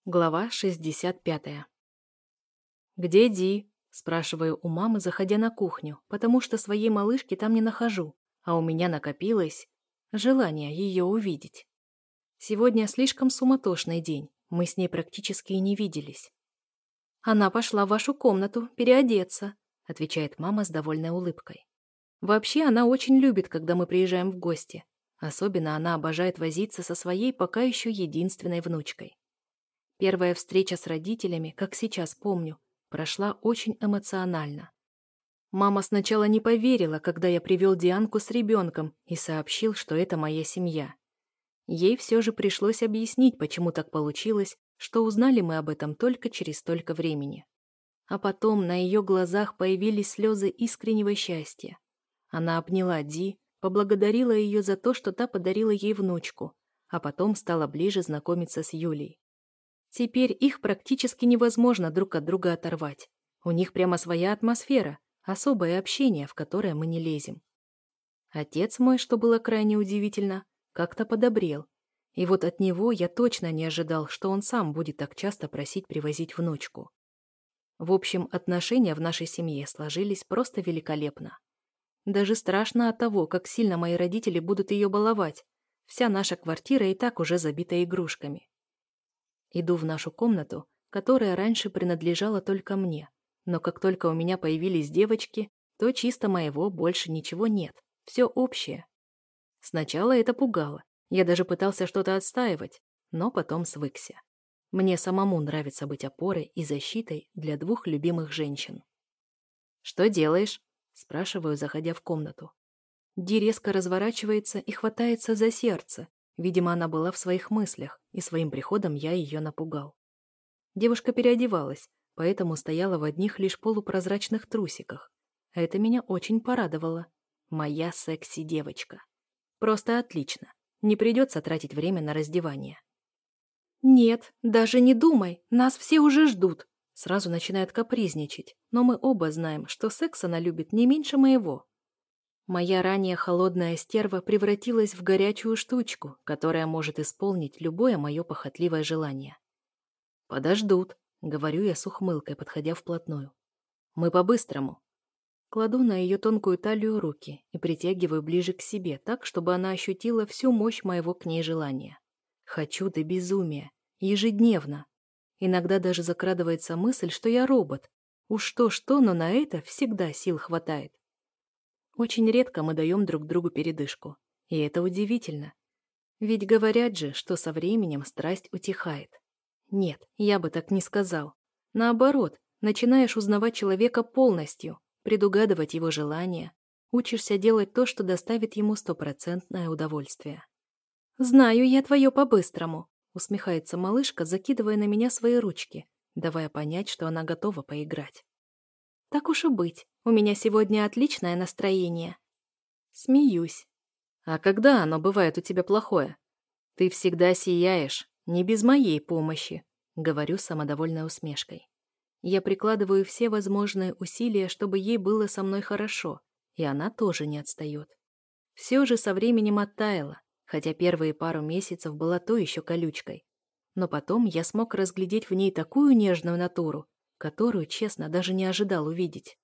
Глава 65. «Где Ди?» – спрашиваю у мамы, заходя на кухню, потому что своей малышки там не нахожу, а у меня накопилось желание ее увидеть. Сегодня слишком суматошный день, мы с ней практически и не виделись. «Она пошла в вашу комнату переодеться», – отвечает мама с довольной улыбкой. Вообще она очень любит, когда мы приезжаем в гости. Особенно она обожает возиться со своей пока еще единственной внучкой. Первая встреча с родителями, как сейчас помню, прошла очень эмоционально. Мама сначала не поверила, когда я привел Дианку с ребенком и сообщил, что это моя семья. Ей все же пришлось объяснить, почему так получилось, что узнали мы об этом только через столько времени. А потом на ее глазах появились слезы искреннего счастья. Она обняла Ди, поблагодарила ее за то, что та подарила ей внучку, а потом стала ближе знакомиться с Юлей. Теперь их практически невозможно друг от друга оторвать. У них прямо своя атмосфера, особое общение, в которое мы не лезем. Отец мой, что было крайне удивительно, как-то подобрел. И вот от него я точно не ожидал, что он сам будет так часто просить привозить внучку. В общем, отношения в нашей семье сложились просто великолепно. Даже страшно от того, как сильно мои родители будут ее баловать. Вся наша квартира и так уже забита игрушками. Иду в нашу комнату, которая раньше принадлежала только мне. Но как только у меня появились девочки, то чисто моего больше ничего нет. Все общее. Сначала это пугало. Я даже пытался что-то отстаивать, но потом свыкся. Мне самому нравится быть опорой и защитой для двух любимых женщин. «Что делаешь?» – спрашиваю, заходя в комнату. Ди резко разворачивается и хватается за сердце. Видимо, она была в своих мыслях, и своим приходом я ее напугал. Девушка переодевалась, поэтому стояла в одних лишь полупрозрачных трусиках. Это меня очень порадовало. Моя секси-девочка. Просто отлично. Не придется тратить время на раздевание. «Нет, даже не думай, нас все уже ждут», сразу начинает капризничать, но мы оба знаем, что секс она любит не меньше моего. Моя ранее холодная стерва превратилась в горячую штучку, которая может исполнить любое мое похотливое желание. «Подождут», — говорю я с ухмылкой, подходя вплотную. «Мы по-быстрому». Кладу на ее тонкую талию руки и притягиваю ближе к себе, так, чтобы она ощутила всю мощь моего к ней желания. Хочу до безумия, ежедневно. Иногда даже закрадывается мысль, что я робот. Уж что-что, но на это всегда сил хватает. Очень редко мы даем друг другу передышку. И это удивительно. Ведь говорят же, что со временем страсть утихает. Нет, я бы так не сказал. Наоборот, начинаешь узнавать человека полностью, предугадывать его желания, учишься делать то, что доставит ему стопроцентное удовольствие. «Знаю я твое по-быстрому», — усмехается малышка, закидывая на меня свои ручки, давая понять, что она готова поиграть. «Так уж и быть, у меня сегодня отличное настроение». Смеюсь. «А когда оно бывает у тебя плохое? Ты всегда сияешь, не без моей помощи», — говорю с самодовольной усмешкой. Я прикладываю все возможные усилия, чтобы ей было со мной хорошо, и она тоже не отстает. Все же со временем оттаяла, хотя первые пару месяцев была то еще колючкой. Но потом я смог разглядеть в ней такую нежную натуру, которую, честно, даже не ожидал увидеть.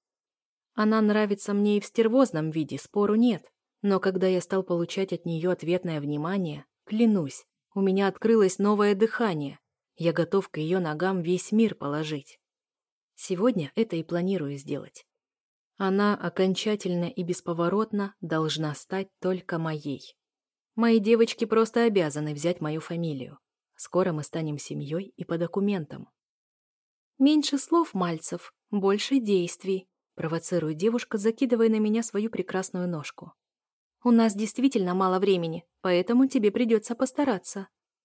Она нравится мне и в стервозном виде, спору нет. Но когда я стал получать от нее ответное внимание, клянусь, у меня открылось новое дыхание. Я готов к ее ногам весь мир положить. Сегодня это и планирую сделать. Она окончательно и бесповоротно должна стать только моей. Мои девочки просто обязаны взять мою фамилию. Скоро мы станем семьей и по документам. «Меньше слов, Мальцев, больше действий», провоцирует девушка, закидывая на меня свою прекрасную ножку. «У нас действительно мало времени, поэтому тебе придется постараться».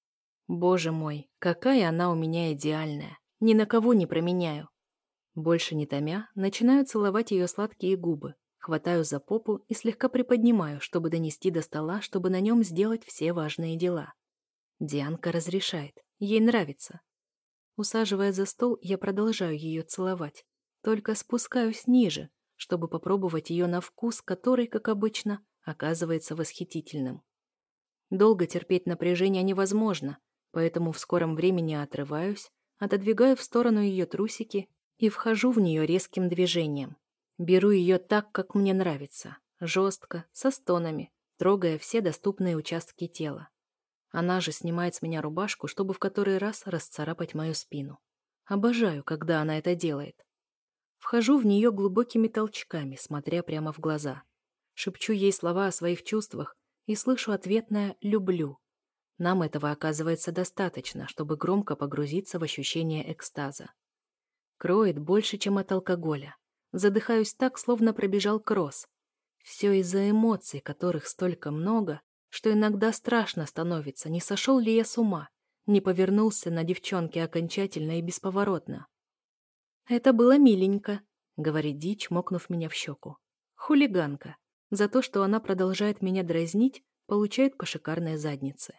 Боже мой, какая она у меня идеальная. Ни на кого не променяю. Больше не томя, начинаю целовать ее сладкие губы, хватаю за попу и слегка приподнимаю, чтобы донести до стола, чтобы на нем сделать все важные дела. Дианка разрешает, ей нравится. Усаживая за стол, я продолжаю ее целовать, только спускаюсь ниже, чтобы попробовать ее на вкус, который, как обычно, оказывается восхитительным. Долго терпеть напряжение невозможно, поэтому в скором времени отрываюсь, отодвигаю в сторону ее трусики и вхожу в нее резким движением. Беру ее так, как мне нравится, жестко, со стонами, трогая все доступные участки тела. Она же снимает с меня рубашку, чтобы в который раз расцарапать мою спину. Обожаю, когда она это делает. Вхожу в нее глубокими толчками, смотря прямо в глаза. Шепчу ей слова о своих чувствах и слышу ответное «люблю». Нам этого оказывается достаточно, чтобы громко погрузиться в ощущение экстаза. Кроет больше, чем от алкоголя. Задыхаюсь так, словно пробежал кросс. Все из-за эмоций, которых столько много, что иногда страшно становится, не сошел ли я с ума, не повернулся на девчонке окончательно и бесповоротно. «Это было миленько», — говорит Ди, чмокнув меня в щеку. «Хулиганка. За то, что она продолжает меня дразнить, получает по шикарной заднице».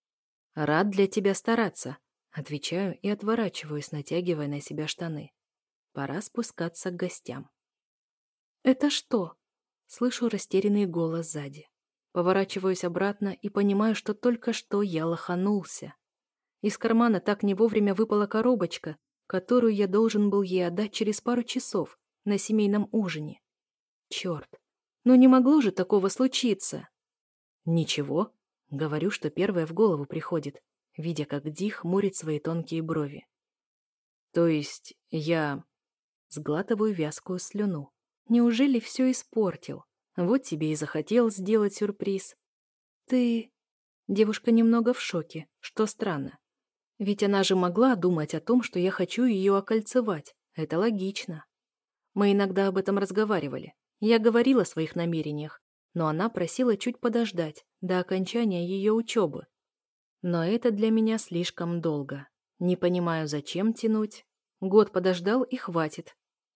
«Рад для тебя стараться», — отвечаю и отворачиваюсь, натягивая на себя штаны. Пора спускаться к гостям. «Это что?» — слышу растерянный голос сзади. Поворачиваюсь обратно и понимаю, что только что я лоханулся. Из кармана так не вовремя выпала коробочка, которую я должен был ей отдать через пару часов на семейном ужине. Черт, ну не могло же такого случиться. Ничего, говорю, что первое в голову приходит, видя, как Ди хмурит свои тонкие брови. То есть я... Сглатываю вязкую слюну. Неужели все испортил? Вот тебе и захотел сделать сюрприз. Ты... Девушка немного в шоке, что странно. Ведь она же могла думать о том, что я хочу ее окольцевать. Это логично. Мы иногда об этом разговаривали. Я говорила о своих намерениях, но она просила чуть подождать до окончания ее учебы. Но это для меня слишком долго. Не понимаю, зачем тянуть. Год подождал и хватит.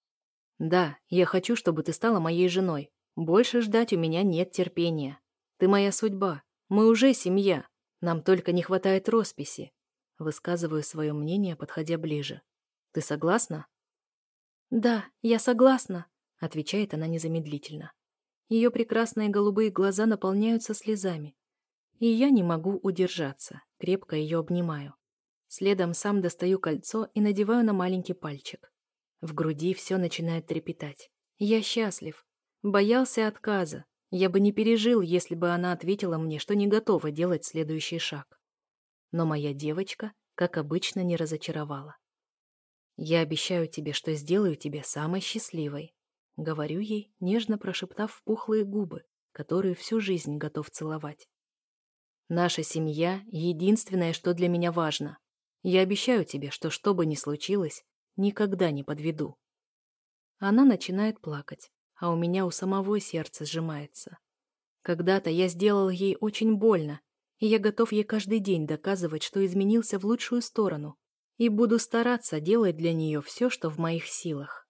Да, я хочу, чтобы ты стала моей женой. Больше ждать у меня нет терпения. Ты моя судьба. Мы уже семья. Нам только не хватает росписи. Высказываю свое мнение, подходя ближе. Ты согласна? Да, я согласна, отвечает она незамедлительно. Ее прекрасные голубые глаза наполняются слезами. И я не могу удержаться, крепко ее обнимаю. Следом сам достаю кольцо и надеваю на маленький пальчик. В груди все начинает трепетать. Я счастлив. Боялся отказа. Я бы не пережил, если бы она ответила мне, что не готова делать следующий шаг. Но моя девочка, как обычно, не разочаровала. «Я обещаю тебе, что сделаю тебя самой счастливой», — говорю ей, нежно прошептав в пухлые губы, которые всю жизнь готов целовать. «Наша семья — единственное, что для меня важно. Я обещаю тебе, что бы ни случилось, никогда не подведу». Она начинает плакать, а у меня у самого сердце сжимается. Когда-то я сделал ей очень больно, и я готов ей каждый день доказывать, что изменился в лучшую сторону, и буду стараться делать для нее все, что в моих силах.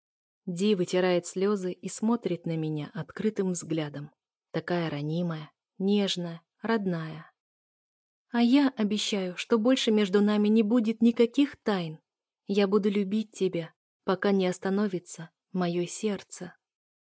Ди вытирает слезы и смотрит на меня открытым взглядом. Такая ранимая, нежная, родная. А я обещаю, что больше между нами не будет никаких тайн. Я буду любить тебя, пока не остановится мое сердце.